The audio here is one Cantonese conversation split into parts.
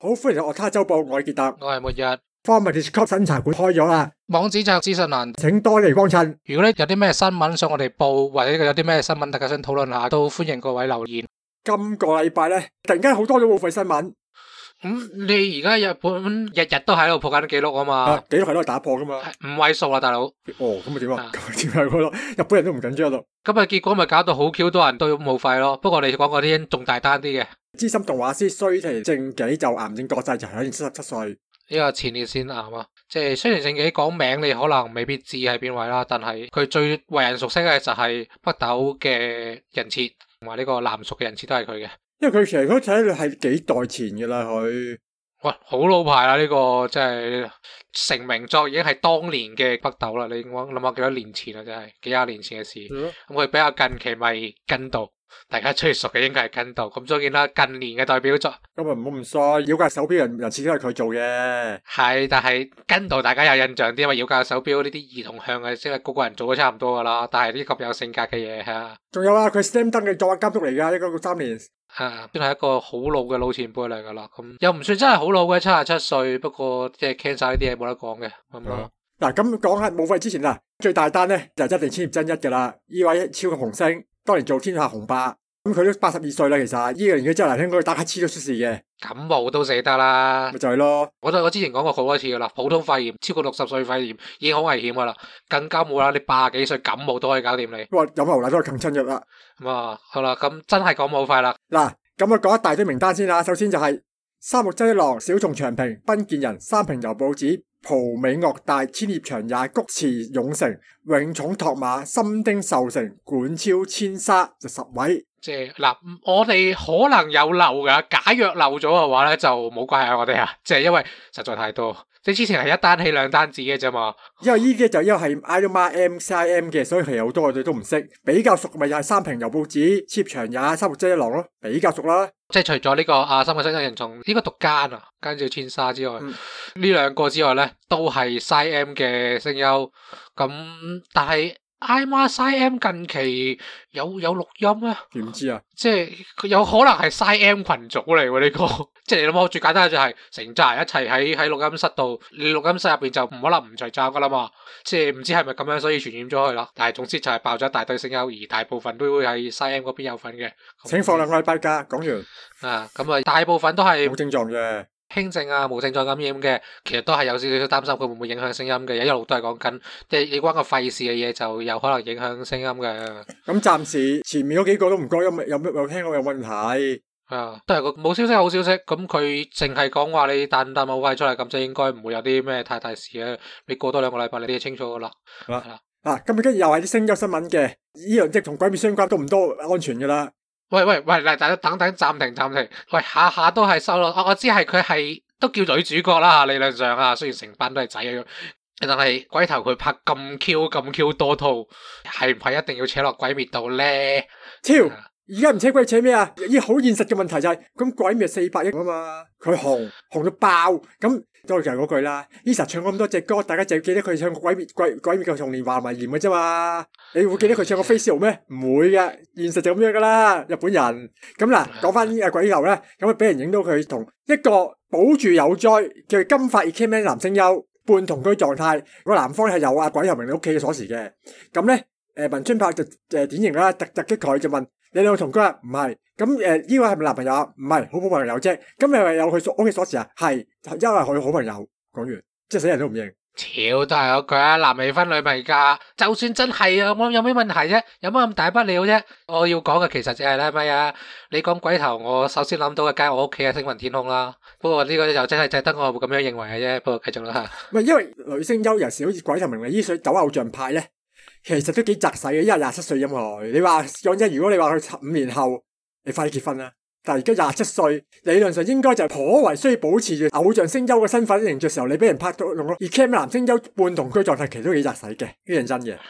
好歡迎嚟《樂卡週報》，我係傑特， 我係末日。 Former Discord 新茶館開咗啦， 網址就資訊欄， 請多嚟幫襯。 如果咧有啲咩新聞想我哋報，或者有啲咩新聞大家想討論下，都歡迎各位留言。 今個禮拜咧，突然間好多咗付費新聞。 你而家日本日日都喺度破緊紀錄啊嘛， 紀錄係都係打破噶嘛 ，5位數啦，大佬。 哦，咁咪點啊？點解咯？日本人都唔緊張咯。 咁啊，結果咪搞到好 Q 多人都冇費咯。不過我哋講嗰啲仲大單啲嘅。 資深動畫師須田正紀就癌症國際就享年77歲。 呢個前列腺癌啊，即係須田正紀講名你可能未必知係邊位啦，但係佢最為人熟悉嘅就係北斗嘅人設同埋呢個南屬嘅人設都係佢嘅。因為佢其實嗰睇嚟係幾代前噶啦，佢喂好老牌啦，呢個即係成名作已經係當年嘅北斗啦。你諗下幾多年前啦，真係幾廿年前嘅事。咁佢比較近期咪跟到。大家最熟嘅應該係跟度，咁當然啦，近年嘅代表作咁啊唔好唔衰，妖怪手錶人設都係佢做嘅。 係，但係跟度大家有印象啲，因為妖怪手錶呢啲兒童向嘅，即係個個人做都差唔多噶啦。但係呢咁有性格嘅嘢吓， 仲有啊，佢 Slam Dunk 嘅作畫監督嚟噶，1963年啊，算係一個好老嘅老前輩嚟噶啦。咁又唔算真係好老嘅，77歲，不過即係 cancer 呢啲嘢冇得講嘅咁咯。 嗱，咁講下冇費之前啦，最大單咧就一定千葉真一噶啦，呢位超級紅星。當年做天下雄霸，咁佢都82歲啦。其實呢個年紀之後嚟，聽講佢打乞嗤都出事嘅， 感冒都死得啦， 咪就係咯。我之前講過好多次噶啦，普通肺炎超過60歲肺炎已經好危險噶啦，更加冇啦，你80幾歲感冒都可以搞掂你。 哇，飲牛奶都係更親藥啦。 咁啊，好啦，咁真係講冇快啦。 嗱，咁啊講一大堆名單先啦。首先就係三木真一郎、小松長平、濱見人、三平由報子、蒲美岳大、千葉長也、菊池勇成、永重拓馬、深町壽成、管超千沙，就10位。 即係嗱，我哋可能有漏噶，假若漏咗嘅話咧，就冇關係我哋啊。即係因為實在太多，即係之前係一單起兩單止嘅啫嘛。 因為呢啲就因為係 IDOMA MCIM 嘅，所以係好多我哋都唔識。比較熟咪又係三平由報子、千葉長也、三木真一郎咯，比較熟啦。 即係除咗呢個三個新人從呢個讀奸啊，跟住千沙之外，呢兩個之外咧，都係 SCIM 嘅聲優。咁但係IMA SCIM 近期有錄音咩？ 點知啊？ 即係佢有可能係 SCIM 群組嚟喎呢個。即係你諗下，最簡單嘅就係成扎人一齊喺錄音室度，你錄音室入邊就唔可能唔除罩噶啦嘛。即係唔知係咪咁樣，所以傳染咗去啦。但係總之就係爆咗一大堆聲優，而大部分都會喺 SCIM 嗰邊有份嘅。 請放2個禮拜假，講完啊，咁啊，大部分都係冇症狀嘅。 輕症啊，無症狀感染嘅，其實都係有少少擔心佢會唔會影響聲音嘅，一路都係講緊，即係你關個肺事嘅嘢就有可能影響聲音嘅。 咁暫時前面嗰幾個都唔該，有聽過有問題。 都係個冇消息好消息，咁佢淨係講話你彈冇肺出嚟，咁就應該唔會有啲咩太大事嘅。你過多2個禮拜，你哋清楚噶啦。 嗱，今日跟住又係啲聲優新聞嘅，呢樣即係同鬼滅相關都唔多安全噶啦。 喂，嚟大家等暫停。喂，下下都係收咯。我知係佢係都叫女主角啦，理論上啊，雖然成班都係仔嘅，但係鬼頭佢拍咁 Q 多套，係唔係一定要扯落鬼滅度咧？而家唔扯鬼扯咩啊？呢好現實嘅問題就係，咁鬼滅400億啊嘛，佢紅到爆，咁都係嗰句啦。Lisa 唱咁多隻歌，大家就記得佢唱鬼滅嘅童年華埋鹽嘅啫嘛。你會記得佢唱個 Face 咩？唔會嘅，現實就咁樣噶啦，日本人。咁嗱，講翻呢個鬼頭咧，咁啊俾人影到佢同一個保住有災叫金髮 Ikemen 男聲優半同居狀態，個男方係有阿鬼頭明你屋企嘅鎖匙嘅。咁咧，文春柏就典型啦，突擊佢就問。你兩個同居啊？唔係，咁呢個係咪男朋友啊？唔係，好朋友啫。咁你係咪有佢屋企鎖匙啊？係，因為佢好朋友。講完，即係死人都唔認。超都係嗰句啊，男未婚女未嫁。就算真係啊，我有咩問題啫？有乜咁大不了啫？我要講嘅其實就係咧，咪啊？你講鬼頭，我首先諗到嘅梗係我屋企嘅星雲天空啦。不過呢個就真係淨係得我會咁樣認為嘅啫。不過繼續啦吓。唔係因為女聲優有時好似鬼頭明麗依水走偶像派咧。其實都幾窄細嘅，因為27歲咁佢。你話講真，如果你話佢5年後，你快啲結婚啦。但係而家27歲，理論上應該就頗為需要保持住偶像聲優嘅身份形象時候，你俾人拍到用咯。而 Cam 男聲優半同居狀態，其實都幾窄細嘅，呢樣真嘅。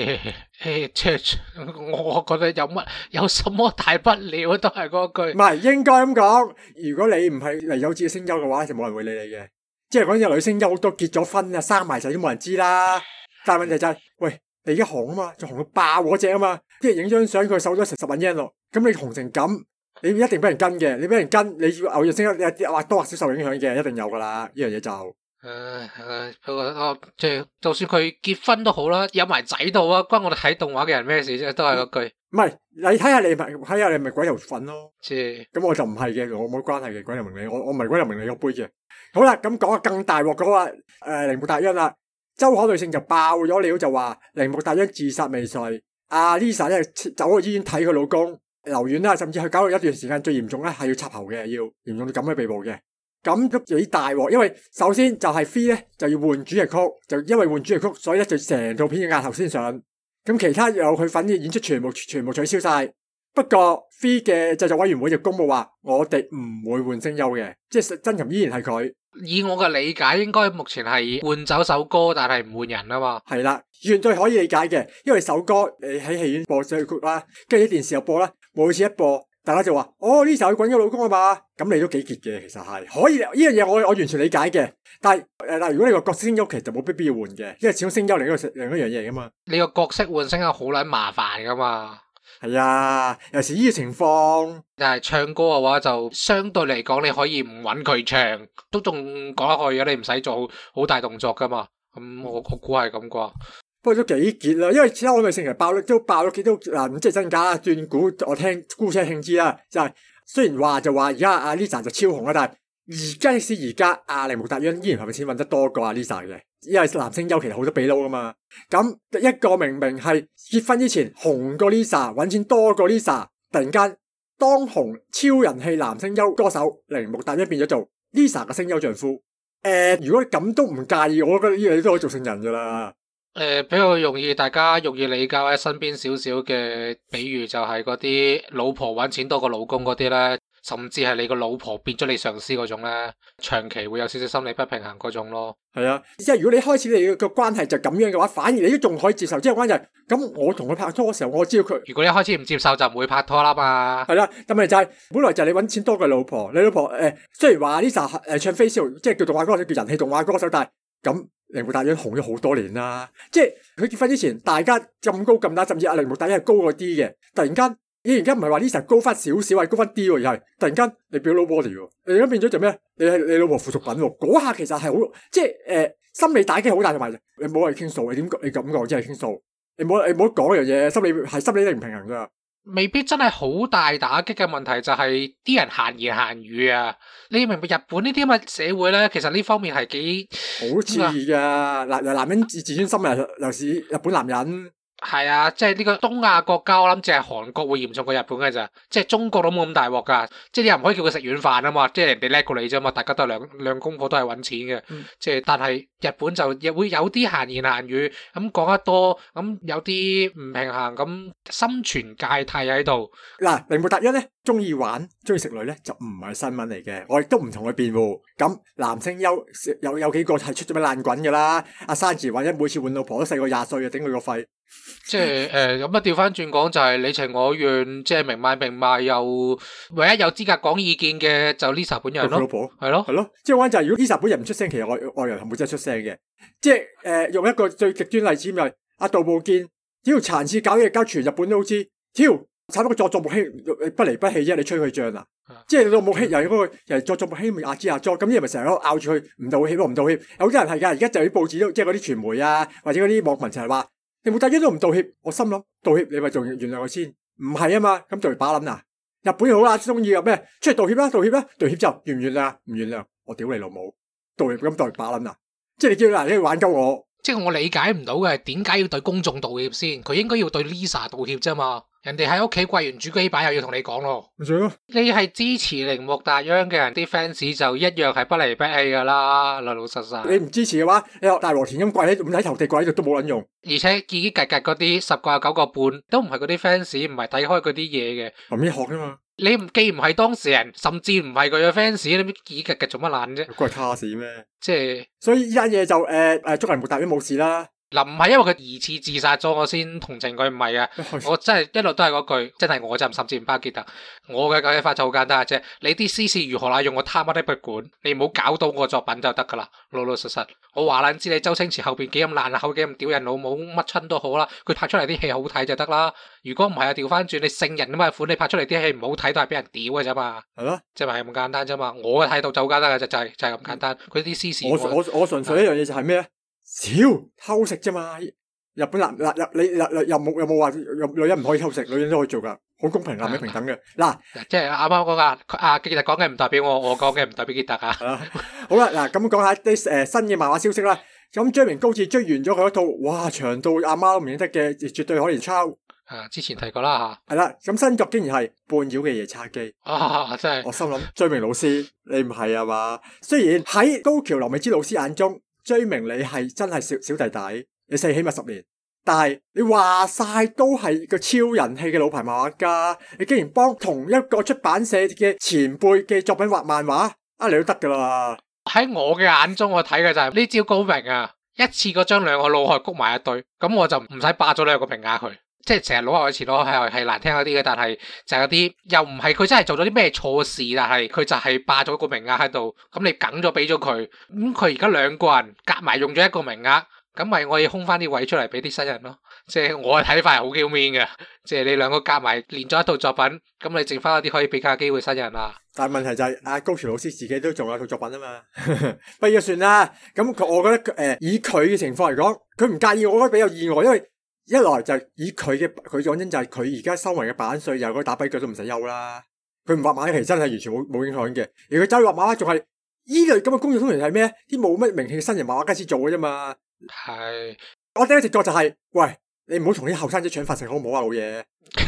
我覺得有什麼大不了都係嗰句。唔係應該咁講，如果你唔係嚟有志嘅聲優嘅話，就冇人會理你嘅。即係講啲女聲優好多結咗婚啊，生埋仔都冇人知啦。但係問題就係，喂。你而家紅啊嘛，就紅到爆嗰隻啊嘛，跟住影張相佢瘦咗成10萬 yen 咯，咁你紅成咁， 你一定俾人跟嘅，你俾人跟，你偶然升一或多或少受影響嘅，一定有噶啦，呢樣嘢就。 不過即係就算佢結婚都好啦，有埋仔度啊，關我哋睇動畫嘅人咩事啫？都係嗰句。 唔係，你睇下你咪鬼頭粉咯。 即係咁我就唔係嘅，我冇關係嘅鬼頭明理，我唔係鬼頭明理個杯嘅。好啦，咁講下更大鑊嗰個鈴木達央啦，周刊女性就爆咗料就話鈴木達央自殺未遂，阿 Lisa 咧走去醫院睇佢老公留院啦，甚至佢搞到一段時間最嚴重咧係要插喉嘅，要嚴重到咁嘅地步嘅。咁都幾大鑊，因為首先就係 Free 咧就要換主題曲，就因為換主題曲，所以咧就成套片嘅額頭先上。咁其他有佢份嘅演出全部取消晒。不過 Free 嘅製作委員會就公布話，我哋唔會換聲優嘅，即係真琴依然係佢。 以我嘅理解，應該目前係換走首歌，但係唔換人啊嘛。 係啦，絕對可以理解嘅，因為首歌喺戲院播主題曲啦，跟住喺電視又播啦，每次一播。大家就話：哦，呢時候佢滾咗老公啊嘛，咁你都幾結嘅，其實係可以呢樣嘢，我完全理解嘅。但係如果你個角色聲優其實就冇必要換嘅，因為始終聲優另一樣嘢噶嘛。 你個角色換聲優好撚麻煩噶嘛。 係啊，尤其是呢個情況。 但係唱歌嘅話就相對嚟講，你可以唔揾佢唱，都仲講得去嘅，你唔使做好大動作噶嘛。咁我估係咁啩。 不過都幾結啦，因為其他我咪成日爆咗幾多嗱，唔知係真假啦，斷估我聽姑且聽之啦，就係雖然話就話而家阿 Lisa 就超紅啦，但係而家阿鈴木達央依然係咪錢揾得多過阿 Lisa 嘅？因為男聲優其實好多比撈噶嘛，咁一個明明係結婚之前紅過 Lisa， 揾錢多過 Lisa， 突然間當紅超人氣男聲優歌手鈴木達央變咗做 Lisa 嘅聲優丈夫，如果咁都唔介意，我覺得呢樣嘢都可以做成人噶啦。 比較大家容易理解喺身邊少少嘅比喻就係嗰啲老婆揾錢多過老公嗰啲咧，甚至係你個老婆變咗你上司嗰種咧，長期會有少少心理不平衡嗰種咯。 係啊，即係如果你開始你個關係就咁樣嘅話，反而你都仲可以接受。即係關係咁，我同佢拍拖嘅時候，我知道佢。 如果你一開始唔接受，就唔會拍拖啦嘛。 係啦，咁咪就係本來就係你揾錢多過老婆，你老婆雖然話 Lisa 唱 Face 即係叫動畫歌手，叫人氣動畫歌手，但係咁。鈴木達央紅咗好多年啦，即係佢結婚之前，大家咁高咁大，甚至阿鈴木達央係高過啲嘅。突然間，而家唔係話 Lisa 高翻少少，係高翻啲喎，而係突然間你變 nobody喎，你而家變咗做咩？你係你老婆附屬品喎，嗰下其實係好，即係心理打擊好大，同埋你冇嚟傾訴，你點你咁講即係傾訴，你冇講樣嘢，心理唔平衡噶。 未必真係好大打擊嘅問題，就係啲人閒言閒語啊！你明白日本呢啲咁嘅社會咧，其實呢方面係幾好似噶男人自尊心又是日本男人。 係啊，即係呢個東亞國家，我諗淨係韓國會嚴重過日本嘅咋，即係中國都冇咁大鑊噶，即係你又唔可以叫佢食軟飯啊嘛，即係人哋叻過你啫嘛，大家都係兩公婆都係搵錢嘅，即係但係日本就亦會有啲閒言閒語咁講得多，咁有啲唔平衡，咁心存芥蒂喺度。 嗱，鈴木達央咧中意玩中意食女咧就唔係新聞嚟嘅，我亦都唔同佢辯護。咁男聲優有幾個係出咗咩爛滾噶啦？阿山治話一每次換老婆都細過20歲啊，頂佢個肺！ 即係咁啊，調翻轉講就係你情我願，即係明賣又唯一有資格講意見嘅就 Lisa 本人咯， 佢老婆係咯， 即係講就係如果 Lisa 本人唔出聲，其實外人係冇真係出聲嘅。即係用一個最極端例子就係阿杜部建，屌殘次搞嘢交全日本都知，屌炒到個作木希不離不棄啫，你吹佢脹啊？即係作木希又嗰個又作木希咪壓之壓作，咁啲人咪成日都咬住佢唔道歉，唔道歉。有啲人係噶，而家就啲報紙都即係嗰啲傳媒啊，或者嗰啲網民成日話。你冇大家都唔道歉，我心諗道歉你咪仲原諒佢先，唔係啊嘛，咁就嚟把撚啊！日本好啦，中意有咩出嚟道歉啦，道歉之後原唔原諒？唔原諒，我屌你老母，道歉咁就嚟把撚啊！即係你叫嗱，你玩鳩我，即係我理解唔到嘅，點解要對公眾道歉先？佢應該要對 Lisa 道歉啫嘛。人哋喺屋企跪完主機板又要同你講咯， 咪算咯。 你係支持鈴木達央嘅人，啲 fans 就一樣係不離不棄噶啦，老實實。 你唔支持嘅話，你學大和田咁跪喺五體投地跪喺度都冇撚用。 而且嘰嘰格格嗰啲10個9個半都唔係嗰啲 fans，唔係睇開嗰啲嘢嘅。 後面學噶嘛？ 你既唔係當事人，甚至唔係佢嘅 fans，你嘰嘰格格做乜爛啫？ 關卡事咩？ 即係， 所以呢單嘢就祝鈴木達央冇事啦。 嗱，唔係因為佢疑似自殺咗我先同情佢，唔係啊，我真係一路都係嗰句，真係我就甚至唔巴結特。我嘅解法就好簡單嘅啫，你啲私事如何啦，用我他媽的不管，你唔好搞到我作品就得噶啦，老老實實。我話撚知你周星馳後邊幾咁爛口，幾咁屌人老母，乜親都好啦，佢拍出嚟啲戲好睇就得啦。如果唔係啊，調翻轉你聖人咁嘅款，你拍出嚟啲戲唔好睇都係俾人屌嘅啫嘛。 係咯， 即係咁簡單啫嘛。我嘅態度就好簡單嘅，就係咁簡單。佢啲私事我純粹一樣嘢就係咩咧？少偷食啫嘛。日本男你又冇話女人唔可以偷食，女人都可以做噶，好公平，男女平等嘅。嗱， 即係啱啱講噶，傑特講嘅唔代表我講嘅唔代表傑特啊。 好啦，嗱咁講下啲新嘅漫畫消息啦。咁追名高志追完咗佢一套，哇長到阿媽都唔認得嘅，絕對可以抄。 之前提過啦吓。係啦，咁新作竟然係半妖嘅夜叉姬。 真係。 我心諗追名老師，你唔係啊嘛？雖然喺高橋留美之老師眼中，追名你係真係小弟弟。你死起碼10年，但係你話晒都係個超人氣嘅老牌漫畫家，你竟然幫同一個出版社嘅前輩嘅作品畫漫畫，你都得噶啦。 喺我嘅眼中，我睇嘅就係呢招高明啊！一次過將兩個老害谷埋一堆，咁我就唔使霸咗兩個名額佢，即係成日老害前老害係難聽嗰啲嘅，但係就有啲又唔係佢真係做咗啲咩錯事，但係佢就係霸咗個名額喺度，咁你梗咗俾咗佢，咁佢而家兩個人夾埋用咗一個名額。咁咪我要空翻啲位出嚟俾啲新人咯，即係我嘅睇法係好叫面嘅，即係你兩個夾埋練咗一套作品，咁你剩翻一啲可以俾下機會新人啦。 但係問題就係阿高橋老師自己都仲有套作品啊嘛，不如算啦。咁我覺得以佢嘅情況嚟講，佢唔介意，我覺得比較意外，因為一來就以佢講真就係佢而家收埋嘅版稅，又嗰打跛腳都唔使憂啦。佢唔畫漫畫其實真係完全冇影響嘅，而佢走去畫漫畫仲係依類咁嘅工作，通常係咩？啲冇乜名氣嘅新人漫畫家先做嘅啫嘛。 係， 我第一直覺就係，喂，你唔好同啲後生仔搶飯食好唔好啊，老嘢？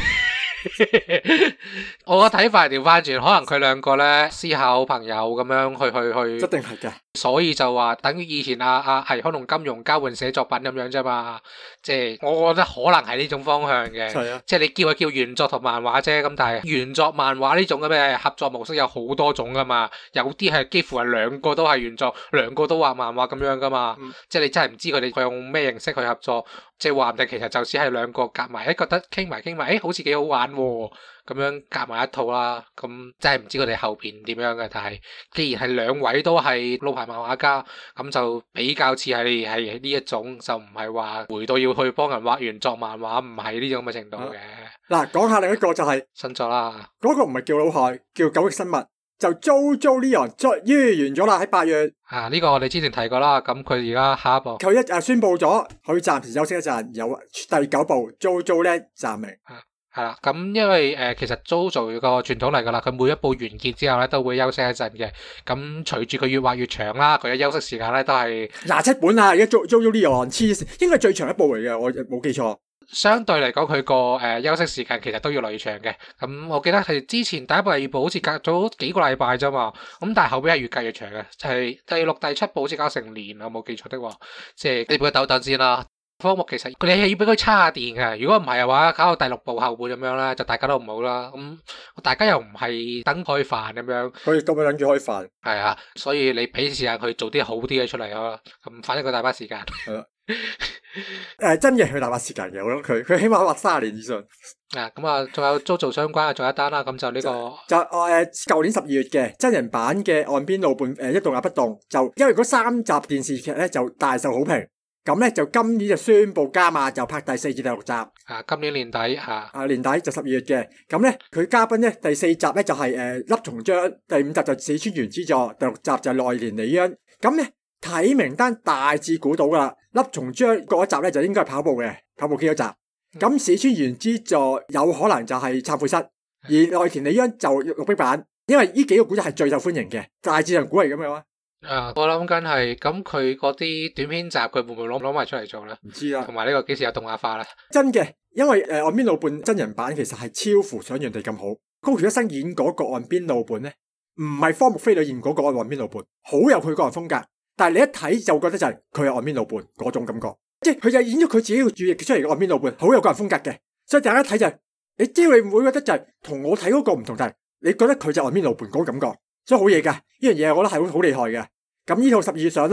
我個睇法係調翻轉，可能佢兩個咧思考朋友咁樣去， 一定係嘅。 所以就話等於以前係可能金庸交換寫作品咁樣啫嘛。即係我覺得可能係呢種方向嘅。 係啊， 即係你叫佢叫原作同漫畫啫，咁但係原作漫畫呢種咁嘅合作模式有好多種噶嘛。有啲係幾乎係兩個都係原作，兩個都畫漫畫咁樣噶嘛。即係你真係唔知佢哋用咩形式去合作。即係話唔定其實就只係兩個夾埋，覺得傾埋，好似幾好玩喎，咁樣夾埋一套啦。咁真係唔知佢哋後邊點樣嘅，但係既然係兩位都係老牌漫畫家，咁就比較似係呢一種，就唔係話回到要去幫人畫原作漫畫，唔係呢種咁嘅程度嘅。 嗱，講下另一個就係新作啦， 嗰個唔係叫老害，叫九億生物。就 JoJo Leon 完咗啦，喺8月。 呢個我哋之前提過啦，咁佢而家下一部佢宣布咗，佢暫時休息一陣，有第9部 JoJo 咧暫明。 係啦，咁因為其實 JoJo 個傳統嚟噶啦，佢每一部完結之後咧都會休息一陣嘅。咁隨住佢越畫越長啦，佢嘅休息時間咧都係 27本啊！而家 JoJo Leon 黐線，應該係最長一部嚟嘅，我冇記錯。 相對嚟講，佢個休息時間其實都要嚟長嘅。咁我記得係之前第1部、第2部好似隔咗幾個禮拜啫嘛。咁但係後邊係越隔越長嘅，係第6、第7部好似搞成年，我冇記錯的話。即係你俾佢等等先啦。科目其實你係要俾佢叉下電嘅，如果唔係嘅話，搞到第6部後半咁樣咧，就大家都唔好啦。咁大家又唔係等開飯咁樣， 佢咁樣等住開飯。 係啊，所以你俾時間去做啲好啲嘅出嚟咯。咁反正佢大把時間。 係啦。真嘅，佢大把時間嘅，我諗佢起碼畫30年以上。 咁啊，仲有 JoJo 相關嘅，仲有一單啦。咁就呢個舊年12月嘅真人版嘅岸邊露伴一動也不動，就因為嗰3集電視劇咧就大受好評，咁咧就今年就宣布加碼，就拍第4至第6集。 今年年底年底就12月嘅，咁咧佢嘉賓咧第4集咧就係笠松將，第5集就市川原之助，第6集就內田理央。咁咧睇名單大致估到噶啦，笠松將嗰一集咧就應該係跑步嘅，跑步機嗰集。咁市川原之助有可能就係懺悔室，而內田理央就綠壁版，因為呢幾個古仔係最受歡迎嘅，大致上估係咁樣。 我諗緊係咁，佢嗰啲短篇集佢會唔會攞埋出嚟做咧？ 唔知啦。 同埋呢個幾時有動畫化咧？ 真嘅，因為岸邊露伴真人版其實係超乎想象地咁好。高橋一生演嗰個岸邊露伴咧，唔係荒木飛呂演嗰個岸邊露伴，好有佢個人風格。但係你一睇就覺得就係佢係岸邊露伴嗰種感覺，即係佢就演咗佢自己嘅注意出嚟嘅岸邊露伴，好有個人風格嘅。所以大家睇就係，你只要你唔會覺得就係同我睇嗰個唔同，但係你覺得佢就岸邊露伴嗰個感覺，所以好嘢噶。呢樣嘢我覺得係好厲害嘅。咁呢套12月上啦，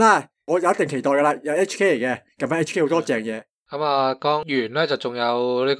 我有一定期待噶啦，有 HK 嚟嘅，近排 HK 好多正嘢。 咁啊，講完咧就仲有呢個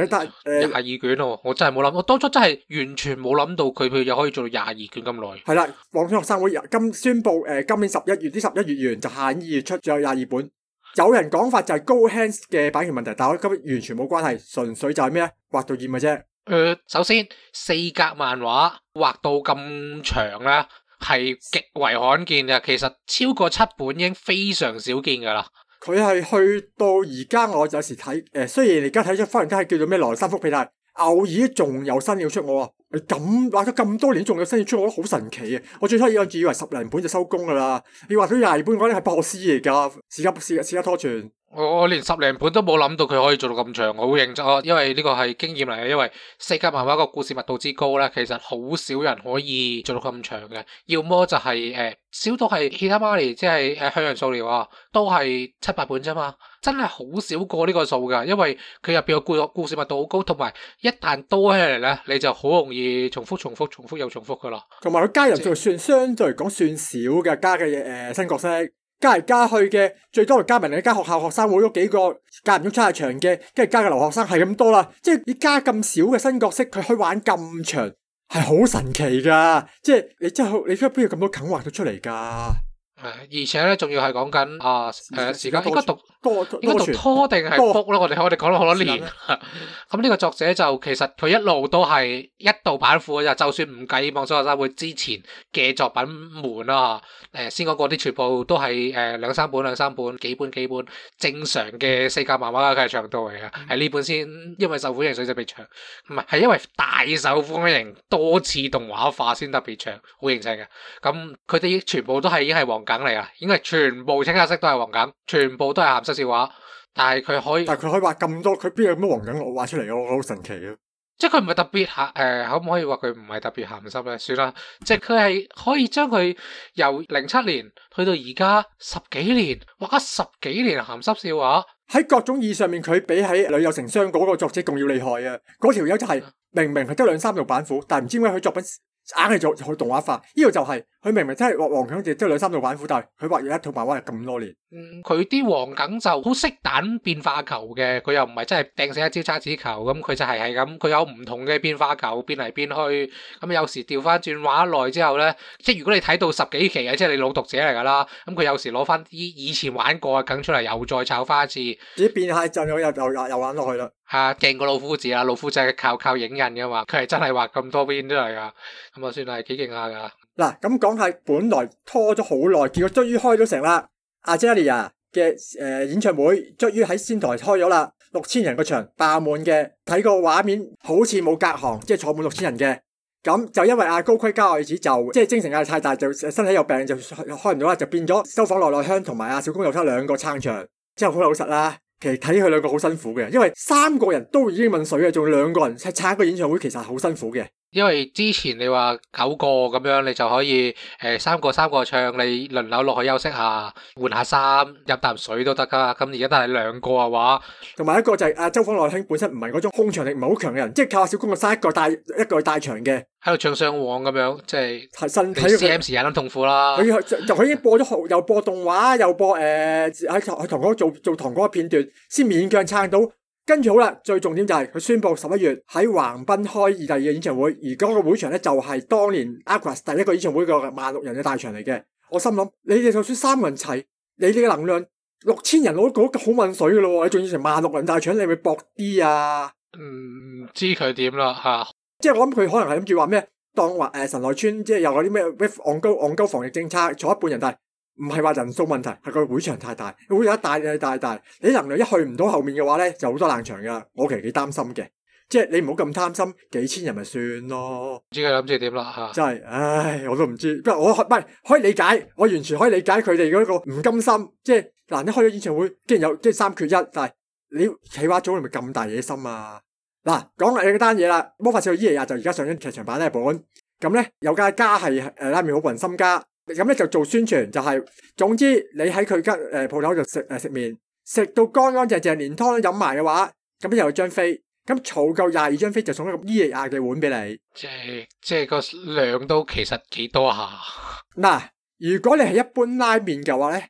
22卷咯，我真係冇諗，我當初真係完全冇諗到佢又可以做到22卷咁耐。 係啦，黃片學生會宣布今年11月啲11月完就下年2月出，仲有22本。有人講法就係 Go Hands 嘅版權問題，但我今日完全冇關係，純粹就係咩啊，畫到厭嘅啫。 首先4格漫畫畫到咁長咧，係極為罕見嘅，其實超過7本已經非常少見噶啦。 佢係去到而家，我有時睇雖然而家睇出忽然間係叫做咩來山福皮，但係偶爾仲有新料出我啊！你咁畫咗咁多年，仲有新料出，我覺得好神奇啊！我最初以為10零本就收工噶啦，你畫到22本，我覺得係不可思議嚟噶，時間拖長。 我連10零本都冇諗到佢可以做到咁長，我好認真，因為呢個係經驗嚟嘅。因為4格漫畫個故事密度之高咧，其實好少人可以做到咁長嘅，要麼就係少到係 Hitamari 即係向陽素聊啊，都係7-8本啫嘛，真係好少過呢個數噶，因為佢入邊個故事密度好高，同埋一旦多起嚟咧，你就好容易重複又重複噶啦。 同埋佢加人數算相對嚟講算少嘅，加嘅新角色。加嚟加去嘅最多係加埋另一間學校學生會嗰幾個間唔中出下場嘅，跟住加個留學生係咁多啦。即係你加咁少嘅新角色，佢可以玩咁長，係好神奇噶。即係你真係你邊有咁多梗畫到出嚟噶？ 而且咧，仲要係講緊時間應該讀多拖定係福咯？我哋講咗好多年。咁呢個作者就其實佢一路都係一度板斧嘅，就算唔計妄想學生會之前嘅作品門啦，先講嗰啲全部都係2-3本幾本正常嘅4格漫畫嘅長度嚟嘅，係呢本先因為受歡迎所以就特別長，唔係因為大受歡迎多次動畫化先特別長，好認真嘅。咁佢哋全部都係已經係黃梗嚟啊，應該係全部青黑色都係黃梗，全部都係鹹濕笑話，但係佢可以畫咁多，佢邊有咁多黃梗我畫出嚟？我好神奇啊！ 即係佢唔係特別可唔可以話佢唔係特別鹹濕咧？算啦，即係佢係可以將佢由07年去到而家10幾年，畫咗10幾年鹹濕笑話， 喺各種意義上面，佢比喺女友成雙嗰個作者仲要厲害啊！嗰條友就係明明係得2-3度板斧，但係唔知點解佢作品硬係做佢動畫化，呢個就係佢明明真係畫黃梗，就得2-3度板斧，但係佢畫咗一套漫畫係咁多年。 佢啲黃梗就好識彈變化球嘅，佢又唔係真係掟死一招叉子球，咁佢就係咁，佢有唔同嘅變化球變嚟變去，咁有時調翻轉畫一耐之後咧，即係如果你睇到10幾期嘅，即係你老讀者嚟噶啦，咁佢有時攞翻啲以前玩過嘅梗出嚟，又再炒翻一次， 自己變下陣又玩落去啦。 勁過老夫子啦，老夫子係靠影印噶嘛，佢係真係畫咁多邊出嚟噶，咁啊算係幾勁下噶。 嗱，咁講係本來拖咗好耐，結果終於開咗成啦。阿 Jelia 嘅演唱會終於喺仙台開咗啦，6000人個場爆滿嘅，睇個畫面好似冇隔行，即係坐滿6000人嘅。咁就因為阿高規加愛子就即係精神壓力太大，就身體有病就開唔到啦，就變咗收房內香同埋阿小公有出兩個撐場，之後好老實啦。其實睇佢兩個好辛苦嘅，因為3個人都已經問水嘅，仲有2個人撐個演唱會，其實好辛苦嘅。 因為之前你話9個咁樣，你就可以3個唱，你輪流落去休息下，換下衫，飲啖水都得噶。咁而家都係2個嘅話， 同埋一個就係阿周方內興本身唔係嗰種控場力唔係好強嘅人，即係靠阿小公個生一個帶場嘅，喺度唱雙簧咁樣，即係身體 CM 時間都痛苦啦。 佢已經播咗又播動畫，又播喺堂哥做堂哥嘅片段，先勉強撐到。跟住好啦，最重點就係佢宣布11月喺橫濱開第2嘅演唱會，而嗰個會場咧就係當年 Aquas 第一個演唱會個16000人嘅大場嚟嘅。我心諗，你哋就算3個人齊，你哋嘅能量6000人我都覺得好問水噶咯，你仲要成16000人大場，你咪搏啲啊？ 唔知佢點啦吓， 即係我諗佢可能係諗住話咩，當話神奈川即係有嗰啲咩戇鳩防疫政策，坐一半人，但係唔係話人數問題，係個會場太大，會有一大，你能量一去唔到後面嘅話咧，就好多冷場噶。我其實幾擔心嘅，即係你唔好咁貪心，幾千人咪算咯。 唔知佢諗住點啦吓， 真係，唉，我都唔知。不過我唔係可以理解，我完全可以理解佢哋嗰個唔甘心，即係難得開咗演唱會，竟然有即係3缺1，但係你企劃組你咪咁大野心啊！嗱，講另一單嘢啦，魔法少女伊利亞就而家上咗劇場版呢本，咁咧有家係拉麵好雲心家。咁咧就做宣傳，就係總之你喺佢間鋪頭度食麵，食到乾乾淨淨，連湯都飲埋嘅話，咁又有張飛，咁儲夠22張飛就送一個伊利亞嘅碗俾你。 即係個量都其實幾多下。 嗱，如果你係一般拉麵嘅話咧，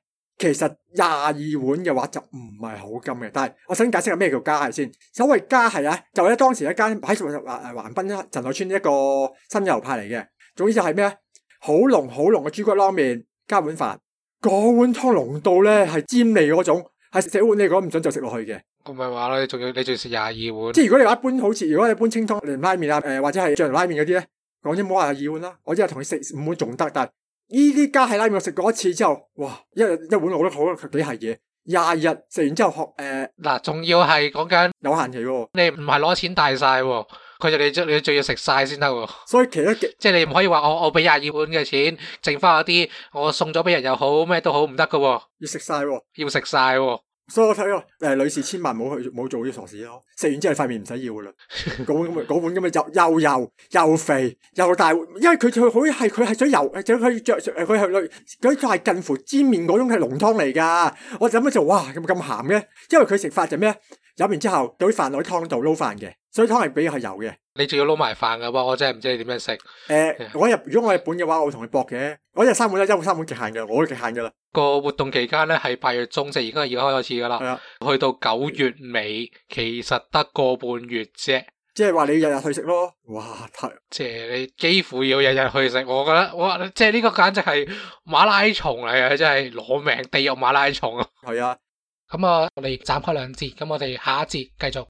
其實22碗嘅話就唔係好金嘅。但係我想解釋下咩叫家系先。所謂家系咧，就咧當時一間喺橫濱陳海村一個新流派嚟嘅。總之就係咩咧，好濃嘅豬骨撈麵加碗飯，嗰碗湯濃到咧係尖利嗰種，係食碗你講唔準就食落去嘅。 我咪話咯，你仲要食22碗。 即係如果你話一般好似如果你一般清湯連拉麵啊，或者係醬油拉麵嗰啲咧，講真唔好話22碗啦，我真係同你食5碗仲得。但係呢啲家系拉麵我食過一次之後，哇！一碗我覺得好幾係嘢，22日食完之後嗱，仲要係講緊有限期喎， 你唔係攞錢大晒喎，佢就你仲要食晒先得喎。 所以其實即係你唔可以話我俾22碗嘅錢，剩翻嗰啲我送咗俾人又好咩都好唔得噶喎， 要食晒喎， 要食晒喎。 所以我睇咯，女士千萬唔好做呢啲傻事咯。食完之後塊面唔使要噶啦，嗰碗咁嘅又油又肥又大，因為佢係想油，佢係近乎煎麵嗰種係濃湯嚟噶。我諗就哇咁鹹嘅，因為佢食法就咩？飲完之後倒啲飯落啲湯度撈飯嘅，所以湯係比較係油嘅。 你仲要撈埋飯噶喎，我真係唔知你點樣食。 如果我日本嘅話，我會同佢搏嘅。我一日3碗啦，3碗極限嘅，我都極限噶啦。 個活動期間咧係8月中，即係而家開始噶啦。 係啊， 去到9月尾，其實得個半月啫。 即係話你日日去食咯。哇！ 即係你幾乎要日日去食，我覺得哇！即係呢個簡直係馬拉松嚟嘅，真係攞命地獄馬拉松啊！ 係啊。 咁啊，我哋斬開2節，咁我哋下一節繼續。